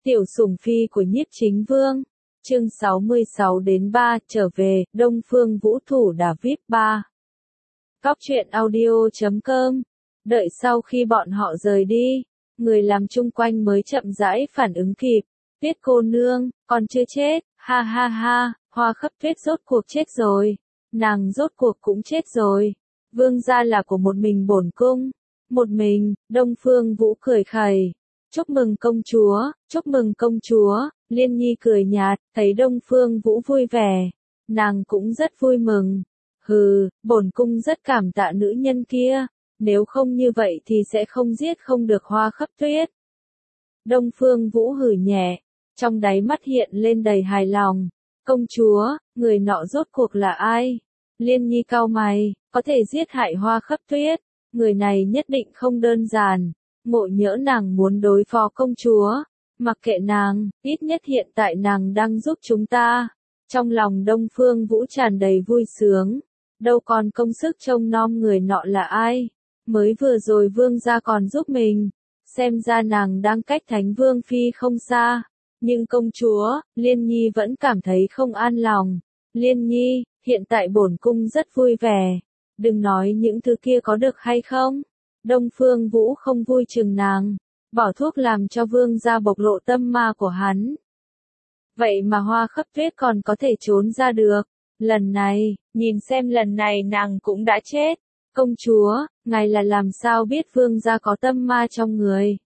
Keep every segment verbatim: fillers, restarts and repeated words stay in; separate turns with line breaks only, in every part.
Tiểu sủng phi của Nhiếp Chính Vương. Chương sáu mươi sáu đến ba, trở về, Đông Phương Vũ thủ đả víp ba. Góc truyện audio chấm com. Đợi sau khi bọn họ rời đi, người làm chung quanh mới chậm rãi phản ứng kịp. Tuyết cô nương, còn chưa chết, ha ha ha, Hoa Khấp Tuyết rốt cuộc chết rồi. Nàng rốt cuộc cũng chết rồi. Vương gia là của một mình bổn cung. Một mình, Đông Phương Vũ cười khẩy. Chúc mừng công chúa, chúc mừng công chúa, Liên Nhi cười nhạt, thấy Đông Phương Vũ vui vẻ. Nàng cũng rất vui mừng. Hừ, bổn cung rất cảm tạ nữ nhân kia, nếu không như vậy thì sẽ không giết không được Hoa Khấp Tuyết. Đông Phương Vũ hừ nhẹ, trong đáy mắt hiện lên đầy hài lòng. Công chúa, người nọ rốt cuộc là ai? Liên Nhi cau mày, có thể giết hại Hoa Khấp Tuyết, người này nhất định không đơn giản. Ngộ nhỡ nàng muốn đối phó công chúa, mặc kệ nàng, ít nhất hiện tại nàng đang giúp chúng ta. Trong lòng Đông Phương Vũ tràn đầy vui sướng, đâu còn công sức trông nom người nọ là ai, mới vừa rồi vương gia còn giúp mình, xem ra nàng đang cách Thánh Vương Phi không xa. Nhưng công chúa, Liên Nhi vẫn cảm thấy không an lòng. Liên Nhi, hiện tại bổn cung rất vui vẻ, đừng nói những thứ kia có được hay không? Đông Phương Vũ không vui chừng nàng, bỏ thuốc làm cho vương gia bộc lộ tâm ma của hắn. Vậy mà Hoa Khấp Tuyết còn có thể trốn ra được. Lần này, nhìn xem lần này nàng cũng đã chết. Công chúa, ngài là làm sao biết vương gia có tâm ma trong người?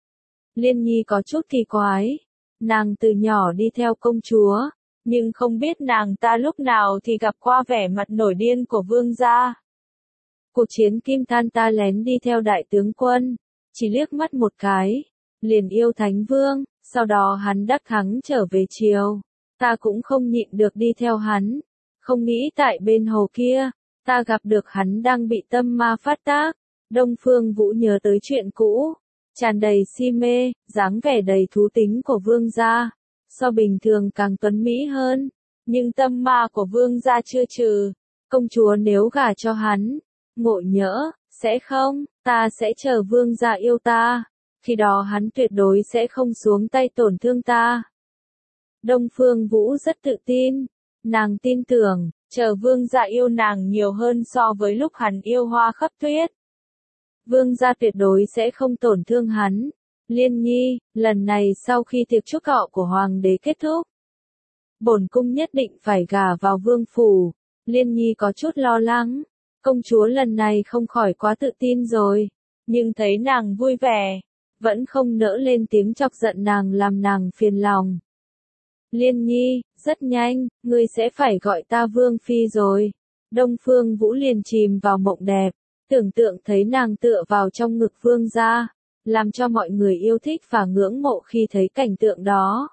Liên Nhi có chút kỳ quái. Nàng từ nhỏ đi theo công chúa, nhưng không biết nàng ta lúc nào thì gặp qua vẻ mặt nổi điên của vương gia. Cuộc chiến Kim Than ta lén đi theo đại tướng quân, chỉ liếc mắt một cái, liền yêu Thánh Vương, sau đó hắn đắc thắng trở về triều. Ta cũng không nhịn được đi theo hắn, không nghĩ tại bên hồ kia, ta gặp được hắn đang bị tâm ma phát tác. Đông Phương Vũ nhớ tới chuyện cũ, tràn đầy si mê, dáng vẻ đầy thú tính của vương gia, so bình thường càng tuấn mỹ hơn, nhưng tâm ma của vương gia chưa trừ. Công chúa nếu gả cho hắn, ngộ nhỡ, sẽ không, ta sẽ chờ vương gia yêu ta, khi đó hắn tuyệt đối sẽ không xuống tay tổn thương ta. Đông Phương Vũ rất tự tin, nàng tin tưởng, chờ vương gia yêu nàng nhiều hơn so với lúc hắn yêu Hoa Khấp Tuyết. Vương gia tuyệt đối sẽ không tổn thương hắn. Liên Nhi, lần này sau khi tiệc chúc thọ của hoàng đế kết thúc, bổn cung nhất định phải gả vào vương phủ. Liên Nhi có chút lo lắng. Công chúa lần này không khỏi quá tự tin rồi, nhưng thấy nàng vui vẻ, vẫn không nỡ lên tiếng chọc giận nàng làm nàng phiền lòng. Liên Nhi, rất nhanh, ngươi sẽ phải gọi ta Vương Phi rồi. Đông Phương Vũ liền chìm vào mộng đẹp, tưởng tượng thấy nàng tựa vào trong ngực vương gia, làm cho mọi người yêu thích và ngưỡng mộ khi thấy cảnh tượng đó.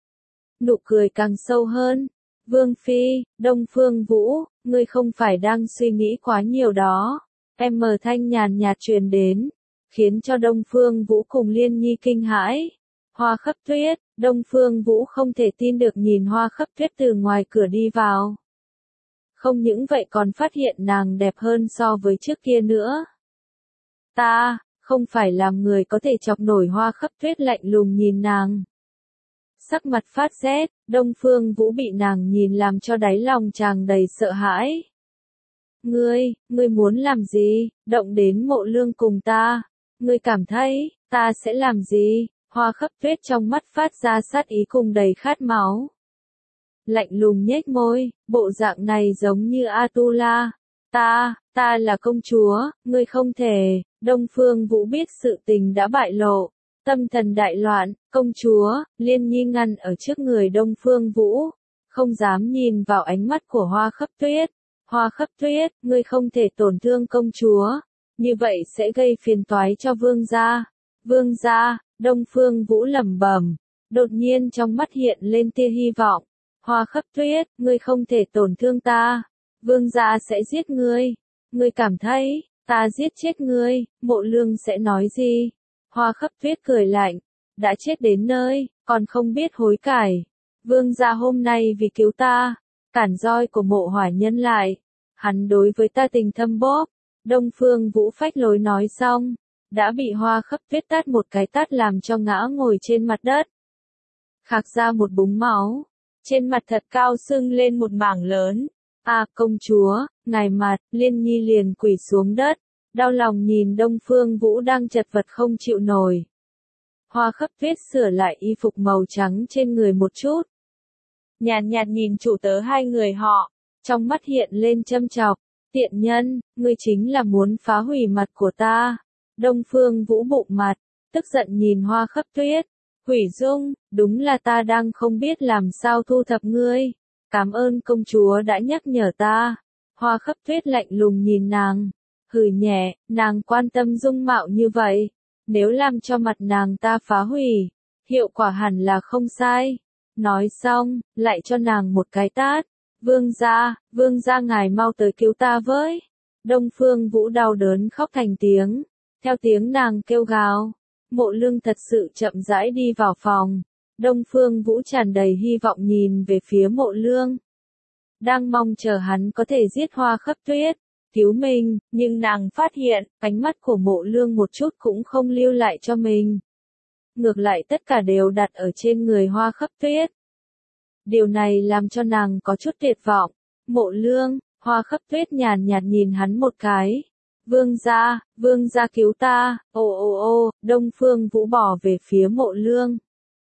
Nụ cười càng sâu hơn. Vương Phi, Đông Phương Vũ, ngươi không phải đang suy nghĩ quá nhiều đó. Em mờ thanh nhàn nhạt truyền đến, khiến cho Đông Phương Vũ cùng Liên Nhi kinh hãi. Hoa Khấp Tuyết, Đông Phương Vũ không thể tin được nhìn Hoa Khấp Tuyết từ ngoài cửa đi vào. Không những vậy còn phát hiện nàng đẹp hơn so với trước kia nữa. Ta, không phải làm người có thể chọc nổi. Hoa Khấp Tuyết lạnh lùng nhìn nàng. Sắc mặt phát rét, Đông Phương Vũ bị nàng nhìn làm cho đáy lòng tràn đầy sợ hãi. Ngươi, ngươi muốn làm gì, động đến Mộ Lương cùng ta, ngươi cảm thấy, ta sẽ làm gì? Hoa Khấp Tuyết trong mắt phát ra sát ý cùng đầy khát máu. Lạnh lùng nhếch môi, bộ dạng này giống như Atula. Ta, ta là công chúa, ngươi không thể. Đông Phương Vũ biết sự tình đã bại lộ, tâm thần đại loạn. Công chúa, Liên Nhi ngăn ở trước người Đông Phương Vũ, không dám nhìn vào ánh mắt của Hoa Khấp Tuyết. Hoa Khấp Tuyết, ngươi không thể tổn thương công chúa, như vậy sẽ gây phiền toái cho vương gia. Vương gia, Đông Phương Vũ lẩm bẩm, đột nhiên trong mắt hiện lên tia hy vọng. Hoa Khấp Tuyết, ngươi không thể tổn thương ta, vương gia sẽ giết ngươi. Ngươi cảm thấy, ta giết chết ngươi, Mộ Lương sẽ nói gì? Hoa Khấp Tuyết cười lạnh, đã chết đến nơi, còn không biết hối cải. Vương gia hôm nay vì cứu ta, cản roi của Mộ Hỏa Nhân lại, hắn đối với ta tình thâm bóp. Đông Phương Vũ phách lối nói xong, đã bị Hoa Khấp Tuyết tát một cái tát làm cho ngã ngồi trên mặt đất. khạc ra một búng máu. Trên mặt thật cao sưng lên một mảng lớn. À, công chúa, ngài mặt, Liên Nhi liền quỳ xuống đất, đau lòng nhìn Đông Phương Vũ đang chật vật không chịu nổi. Hoa Khấp Tuyết sửa lại y phục màu trắng trên người một chút. Nhàn nhạt nhìn chủ tớ hai người họ, trong mắt hiện lên châm chọc, tiện nhân, ngươi chính là muốn phá hủy mặt của ta. Đông Phương Vũ bụng mặt, tức giận nhìn Hoa Khấp Tuyết, hủy dung, đúng là ta đang không biết làm sao thu thập ngươi. Cảm ơn công chúa đã nhắc nhở ta. Hoa Khấp Tuyết lạnh lùng nhìn nàng, hừ nhẹ, nàng quan tâm dung mạo như vậy, nếu làm cho mặt nàng ta phá hủy, hiệu quả hẳn là không sai. Nói xong, lại cho nàng một cái tát. Vương gia, vương gia ngài mau tới cứu ta với. Đông Phương Vũ đau đớn khóc thành tiếng, theo tiếng nàng kêu gào. Mộ Lương thật sự chậm rãi đi vào phòng. Đông Phương Vũ tràn đầy hy vọng nhìn về phía Mộ Lương, đang mong chờ hắn có thể giết Hoa Khấp Tuyết, cứu mình, nhưng nàng phát hiện, ánh mắt của Mộ Lương một chút cũng không lưu lại cho mình. Ngược lại tất cả đều đặt ở trên người Hoa Khấp Tuyết. Điều này làm cho nàng có chút tuyệt vọng. Mộ Lương, Hoa Khấp Tuyết nhàn nhạt nhìn hắn một cái. Vương gia, vương gia cứu ta, ô ô ô, Đông Phương Vũ bỏ về phía Mộ Lương.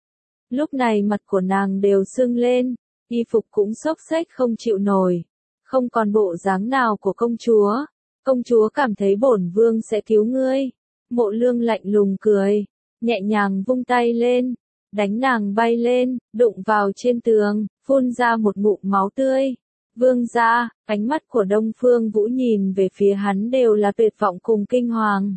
Lúc này mặt của nàng đều sưng lên, y phục cũng xốc xếch không chịu nổi, không còn bộ dáng nào của công chúa. Công chúa cảm thấy bổn vương sẽ cứu ngươi. Mộ Lương lạnh lùng cười, nhẹ nhàng vung tay lên, đánh nàng bay lên, đụng vào trên tường, phun ra một ngụm máu tươi. Vương gia, ánh mắt của Đông Phương Vũ nhìn về phía hắn đều là tuyệt vọng cùng kinh hoàng.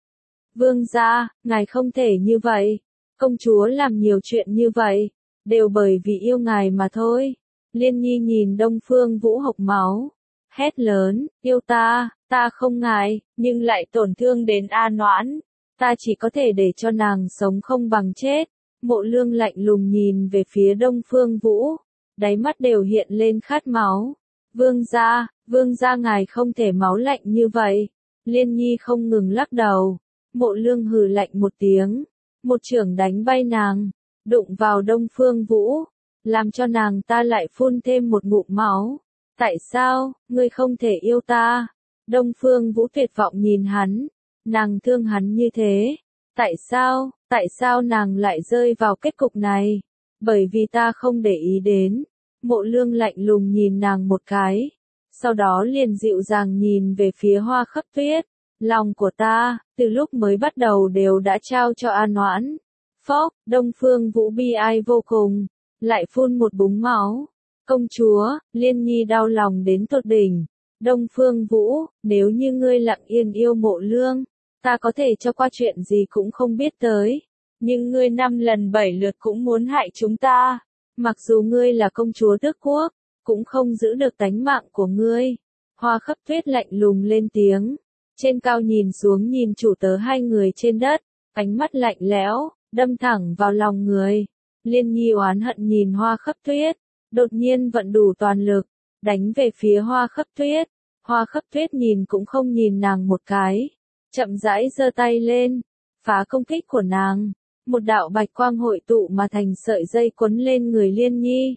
Vương gia, ngài không thể như vậy. Công chúa làm nhiều chuyện như vậy, đều bởi vì yêu ngài mà thôi. Liên Nhi nhìn Đông Phương Vũ hộc máu, hét lớn, yêu ta, ta không ngại, nhưng lại tổn thương đến A Noãn. Ta chỉ có thể để cho nàng sống không bằng chết. Mộ Lương lạnh lùng nhìn về phía Đông Phương Vũ, đáy mắt đều hiện lên khát máu. Vương gia, vương gia ngài không thể máu lạnh như vậy. Liên Nhi không ngừng lắc đầu. Mộ Lương hừ lạnh một tiếng, một chưởng đánh bay nàng, đụng vào Đông Phương Vũ, làm cho nàng ta lại phun thêm một ngụm máu. Tại sao, ngươi không thể yêu ta? Đông Phương Vũ tuyệt vọng nhìn hắn, nàng thương hắn như thế. Tại sao, tại sao nàng lại rơi vào kết cục này? Bởi vì ta không để ý đến. Mộ Lương lạnh lùng nhìn nàng một cái, sau đó liền dịu dàng nhìn về phía Hoa Khấp Tuyết. Lòng của ta, từ lúc mới bắt đầu đều đã trao cho A Noãn. Phốc, Đông Phương Vũ bi ai vô cùng, lại phun một búng máu. Công chúa, Liên Nhi đau lòng đến tột đỉnh. Đông Phương Vũ, nếu như ngươi lặng yên yêu Mộ Lương, ta có thể cho qua chuyện gì cũng không biết tới. Nhưng ngươi năm lần bảy lượt cũng muốn hại chúng ta. Mặc dù ngươi là công chúa tước quốc, cũng không giữ được tánh mạng của ngươi. Hoa Khấp Tuyết lạnh lùng lên tiếng, trên cao nhìn xuống nhìn chủ tớ hai người trên đất, ánh mắt lạnh lẽo, đâm thẳng vào lòng người. Liên Nhi oán hận nhìn Hoa Khấp Tuyết, đột nhiên vận đủ toàn lực, đánh về phía Hoa Khấp Tuyết. Hoa Khấp Tuyết nhìn cũng không nhìn nàng một cái, chậm rãi giơ tay lên, phá công kích của nàng. Một đạo bạch quang hội tụ mà thành sợi dây quấn lên người Liên Nhi.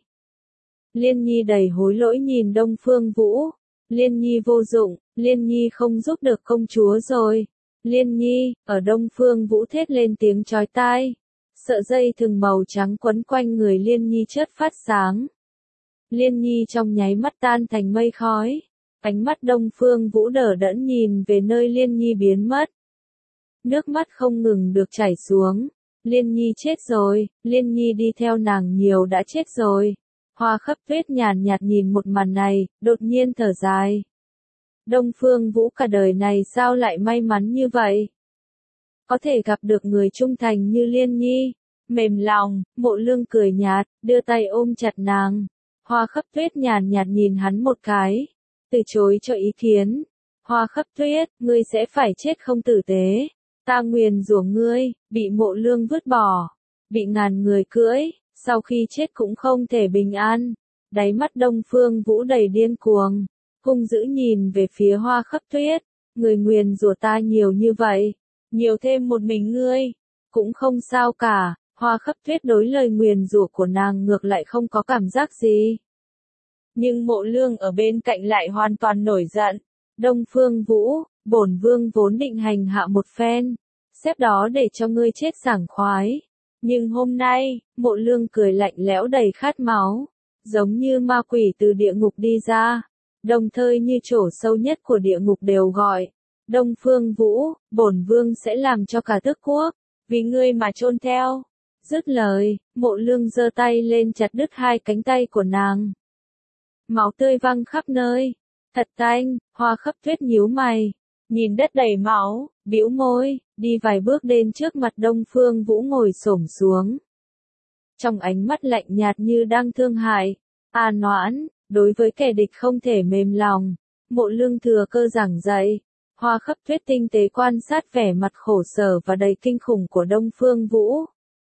Liên Nhi đầy hối lỗi nhìn Đông Phương Vũ. Liên Nhi vô dụng, Liên Nhi không giúp được công chúa rồi. Liên Nhi, ở Đông Phương Vũ thét lên tiếng chói tai. Sợi dây thừng màu trắng quấn quanh người Liên Nhi chớp phát sáng. Liên Nhi trong nháy mắt tan thành mây khói. Ánh mắt Đông Phương Vũ đờ đẫn nhìn về nơi Liên Nhi biến mất. Nước mắt không ngừng được chảy xuống. Liên Nhi chết rồi, Liên Nhi đi theo nàng nhiều đã chết rồi. Hoa Khấp Tuyết nhàn nhạt nhìn một màn này, đột nhiên thở dài. Đông Phương Vũ cả đời này sao lại may mắn như vậy? Có thể gặp được người trung thành như Liên Nhi. Mềm lòng, Mộ Lương cười nhạt, đưa tay ôm chặt nàng. Hoa Khấp Tuyết nhàn nhạt nhìn hắn một cái, từ chối cho ý kiến. Hoa Khấp Tuyết, ngươi sẽ phải chết không tử tế. Ta nguyền rủa ngươi, bị Mộ Lương vứt bỏ, bị ngàn người cưỡi, sau khi chết cũng không thể bình an. Đáy mắt Đông Phương Vũ đầy điên cuồng, hung dữ nhìn về phía Hoa Khấp Tuyết. Người nguyền rủa ta nhiều như vậy, nhiều thêm một mình ngươi, cũng không sao cả. Hoa Khấp Tuyết đối lời nguyền rủa của nàng ngược lại không có cảm giác gì. Nhưng Mộ Lương ở bên cạnh lại hoàn toàn nổi giận. Đông Phương Vũ, bổn vương vốn định hành hạ một phen, xếp đó để cho ngươi chết sảng khoái. Nhưng hôm nay, Mộ Lương cười lạnh lẽo đầy khát máu, giống như ma quỷ từ địa ngục đi ra, đồng thời như chỗ sâu nhất của địa ngục đều gọi. Đông Phương Vũ, bổn vương sẽ làm cho cả tước quốc, vì ngươi mà chôn theo. Dứt lời, Mộ Lương giơ tay lên chặt đứt hai cánh tay của nàng. Máu tươi văng khắp nơi. Thật tanh, Hoa Khấp Tuyết nhíu mày, nhìn đất đầy máu, bĩu môi, đi vài bước đến trước mặt Đông Phương Vũ ngồi xổm xuống. Trong ánh mắt lạnh nhạt như đang thương hại, "A Noãn, đối với kẻ địch không thể mềm lòng." Mộ Lương thừa cơ giảng dạy. Hoa Khấp Tuyết tinh tế quan sát vẻ mặt khổ sở và đầy kinh khủng của Đông Phương Vũ.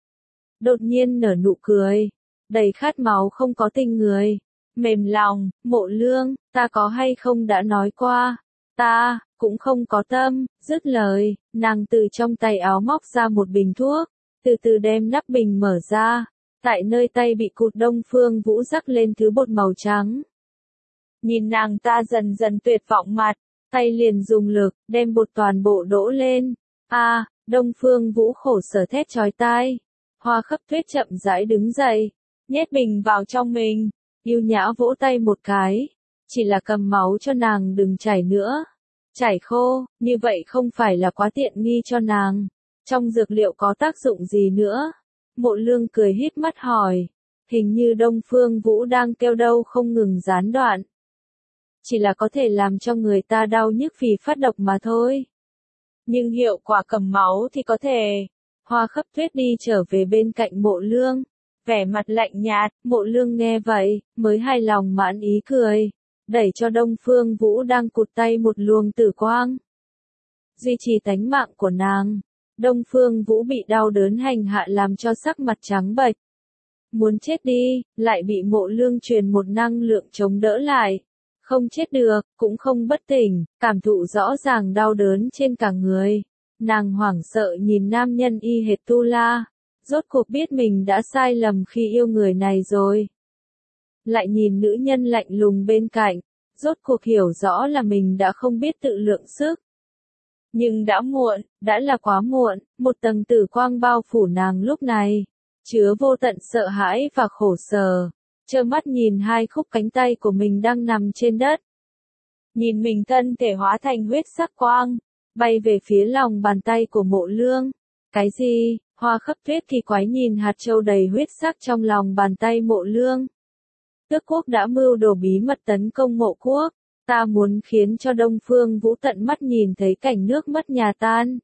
Đột nhiên nở nụ cười, đầy khát máu không có tình người. "Mềm lòng, Mộ Lương, ta có hay không đã nói qua, ta, cũng không có tâm." Dứt lời, nàng từ trong tay áo móc ra một bình thuốc, từ từ đem nắp bình mở ra, tại nơi tay bị cụt Đông Phương Vũ rắc lên thứ bột màu trắng. Nhìn nàng ta dần dần tuyệt vọng mặt, tay liền dùng lực, đem bột toàn bộ đổ lên. A, Đông Phương Vũ khổ sở thét chói tai. Hoa Khấp Tuyết chậm rãi đứng dậy, nhét bình vào trong mình, yêu nhã vỗ tay một cái, chỉ là cầm máu cho nàng đừng chảy nữa. Chảy khô, như vậy không phải là quá tiện nghi cho nàng. Trong dược liệu có tác dụng gì nữa? Mộ Lương cười híp mắt hỏi. Hình như Đông Phương Vũ đang kêu đau không ngừng gián đoạn. Chỉ là có thể làm cho người ta đau nhức vì phát độc mà thôi. Nhưng hiệu quả cầm máu thì có thể. Hoa Khấp Tuyết đi trở về bên cạnh Mộ Lương, vẻ mặt lạnh nhạt. Mộ Lương nghe vậy, mới hài lòng mãn ý cười, đẩy cho Đông Phương Vũ đang cụt tay một luồng tử quang, duy trì tánh mạng của nàng. Đông Phương Vũ bị đau đớn hành hạ làm cho sắc mặt trắng bệch, muốn chết đi, lại bị Mộ Lương truyền một năng lượng chống đỡ lại. Không chết được, cũng không bất tỉnh, cảm thụ rõ ràng đau đớn trên cả người. Nàng hoảng sợ nhìn nam nhân y hệt Tu La, rốt cuộc biết mình đã sai lầm khi yêu người này rồi. Lại nhìn nữ nhân lạnh lùng bên cạnh, rốt cuộc hiểu rõ là mình đã không biết tự lượng sức. Nhưng đã muộn, đã là quá muộn, một tầng tử quang bao phủ nàng lúc này, chứa vô tận sợ hãi và khổ sở. Trơ mắt nhìn hai khúc cánh tay của mình đang nằm trên đất. Nhìn mình thân thể hóa thành huyết sắc quang, bay về phía lòng bàn tay của Mộ Lương. Cái gì? Hoa Khấp Tuyết kỳ quái nhìn hạt châu đầy huyết sắc trong lòng bàn tay Mộ Lương. Tước quốc đã mưu đồ bí mật tấn công Mộ quốc, ta muốn khiến cho Đông Phương Vũ tận mắt nhìn thấy cảnh nước mất nhà tan.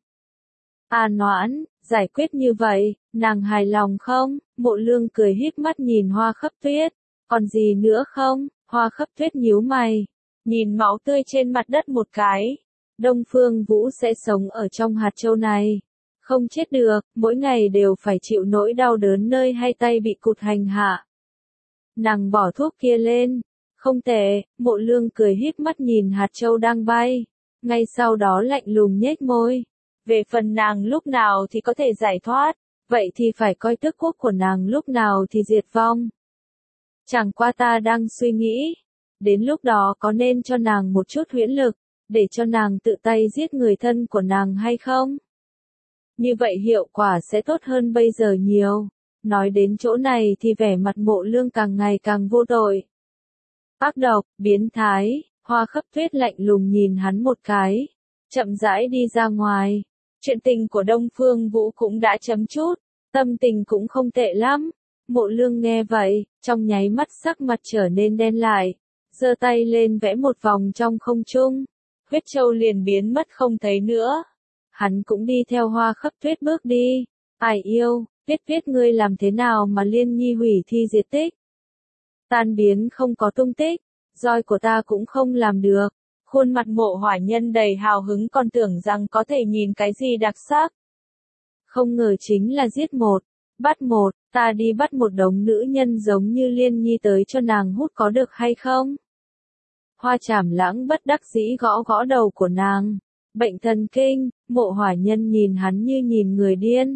A Noãn, giải quyết như vậy, nàng hài lòng không? Mộ Lương cười híp mắt nhìn Hoa Khấp Tuyết. Còn gì nữa không? Hoa Khấp Tuyết nhíu mày, nhìn máu tươi trên mặt đất một cái. Đông Phương Vũ sẽ sống ở trong hạt châu này, không chết được, mỗi ngày đều phải chịu nỗi đau đớn nơi hai tay bị cụt hành hạ. Nàng bỏ thuốc kia lên. Không tệ. Mộ Lương cười híp mắt nhìn hạt châu đang bay, ngay sau đó lạnh lùng nhếch môi. Về phần nàng lúc nào thì có thể giải thoát, vậy thì phải coi tước quốc của nàng lúc nào thì diệt vong. Chẳng qua ta đang suy nghĩ, đến lúc đó có nên cho nàng một chút huyễn lực, để cho nàng tự tay giết người thân của nàng hay không? Như vậy hiệu quả sẽ tốt hơn bây giờ nhiều. Nói đến chỗ này thì vẻ mặt Mộ Lương càng ngày càng vô tội. Ác độc, biến thái. Hoa Khấp Tuyết lạnh lùng nhìn hắn một cái, chậm rãi đi ra ngoài. Chuyện tình của Đông Phương Vũ cũng đã chấm chút, tâm tình cũng không tệ lắm. Mộ Lương nghe vậy, trong nháy mắt sắc mặt trở nên đen lại, giơ tay lên vẽ một vòng trong không trung, huyết châu liền biến mất không thấy nữa. Hắn cũng đi theo Hoa Khấp Tuyết bước đi. Ai yêu, Tuyết Tuyết ngươi làm thế nào mà Liên Nhi hủy thi diệt tích? Tan biến không có tung tích, roi của ta cũng không làm được. Khuôn mặt Mộ Hỏa Nhân đầy hào hứng, còn tưởng rằng có thể nhìn cái gì đặc sắc. Không ngờ chính là giết một, bắt một, ta đi bắt một đống nữ nhân giống như Liên Nhi tới cho nàng hút có được hay không? Hoa Trảm Lãng bất đắc dĩ gõ gõ đầu của nàng. Bệnh thần kinh. Mộ Hỏa Nhân nhìn hắn như nhìn người điên.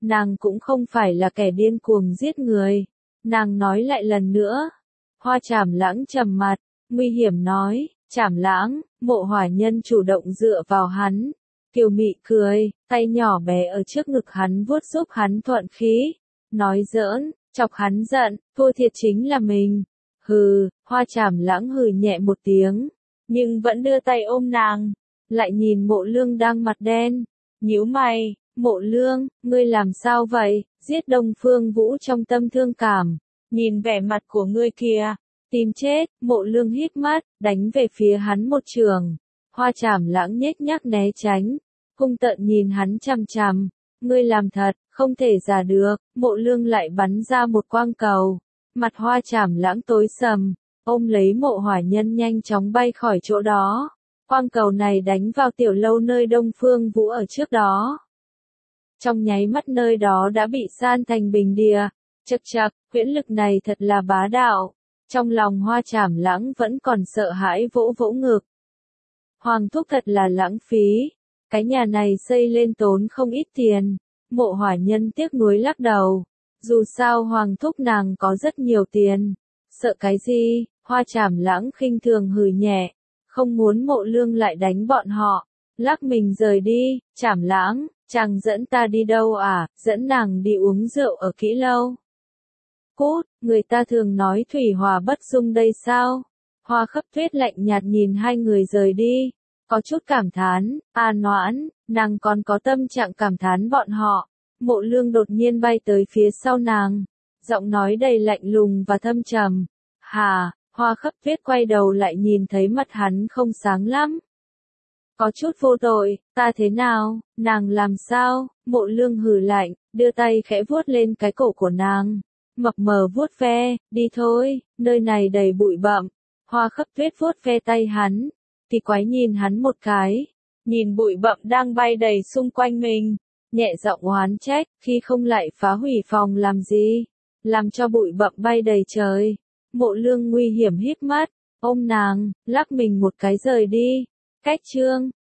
nàng cũng không phải là kẻ điên cuồng giết người. Nàng nói lại lần nữa. Hoa Trảm Lãng trầm mặt, nguy hiểm nói, Trảm Lãng, Mộ Hỏa Nhân chủ động dựa vào hắn. Kiều Mị cười, tay nhỏ bé ở trước ngực hắn vuốt giúp hắn thuận khí. Nói giỡn, chọc hắn giận, thua thiệt chính là mình. Hừ, Hoa Trảm Lãng hừ nhẹ một tiếng, nhưng vẫn đưa tay ôm nàng. Lại nhìn Mộ Lương đang mặt đen, nhíu mày, Mộ Lương, ngươi làm sao vậy? Giết Đông Phương Vũ trong tâm thương cảm. Nhìn vẻ mặt của ngươi kìa, tìm chết. Mộ Lương hít mắt, đánh về phía hắn một trường. Hoa Trảm Lãng nhếch nhác né tránh, hung tợn nhìn hắn chằm chằm. Ngươi làm thật, không thể giả được. Mộ Lương lại bắn ra một quang cầu. Mặt Hoa Trảm Lãng tối sầm, ôm lấy Mộ Hỏa Nhân nhanh chóng bay khỏi chỗ đó. Quang cầu này đánh vào tiểu lâu nơi Đông Phương Vũ ở trước đó. Trong nháy mắt nơi đó đã bị san thành bình địa. Chậc chậc, huyễn lực này thật là bá đạo. Trong lòng Hoa Trảm Lãng vẫn còn sợ hãi vỗ vỗ ngực. Hoàng thúc thật là lãng phí. Cái nhà này xây lên tốn không ít tiền. Mộ Hỏa Nhân tiếc nuối lắc đầu. Dù sao Hoàng thúc nàng có rất nhiều tiền. Sợ cái gì? Hoa Trảm Lãng khinh thường hừ nhẹ. Không muốn Mộ Lương lại đánh bọn họ. Lắc mình rời đi. Trảm Lãng, chàng dẫn ta đi đâu à? Dẫn nàng đi uống rượu ở Kỹ Lâu. Cút, người ta thường nói thủy hòa bất dung đây sao? Hoa Khấp Tuyết lạnh nhạt nhìn hai người rời đi. Có chút cảm thán, à Noãn, nàng còn có tâm trạng cảm thán bọn họ. Mộ Lương đột nhiên bay tới phía sau nàng. Giọng nói đầy lạnh lùng và thâm trầm. Hà, Hoa Khấp Tuyết quay đầu lại nhìn thấy mặt hắn không sáng lắm. Có chút vô tội, ta thế nào, nàng làm sao? Mộ Lương hừ lạnh, đưa tay khẽ vuốt lên cái cổ của nàng. Mập mờ vuốt ve, đi thôi, nơi này đầy bụi bặm. Hoa Khấp Tuyết vuốt ve tay hắn, thì quái nhìn hắn một cái, nhìn bụi bặm đang bay đầy xung quanh mình, nhẹ giọng oán trách, khi không lại phá hủy phòng làm gì, làm cho bụi bặm bay đầy trời. Mộ Lương nguy hiểm híp mắt, ôm nàng, lắc mình một cái rời đi. Cách chương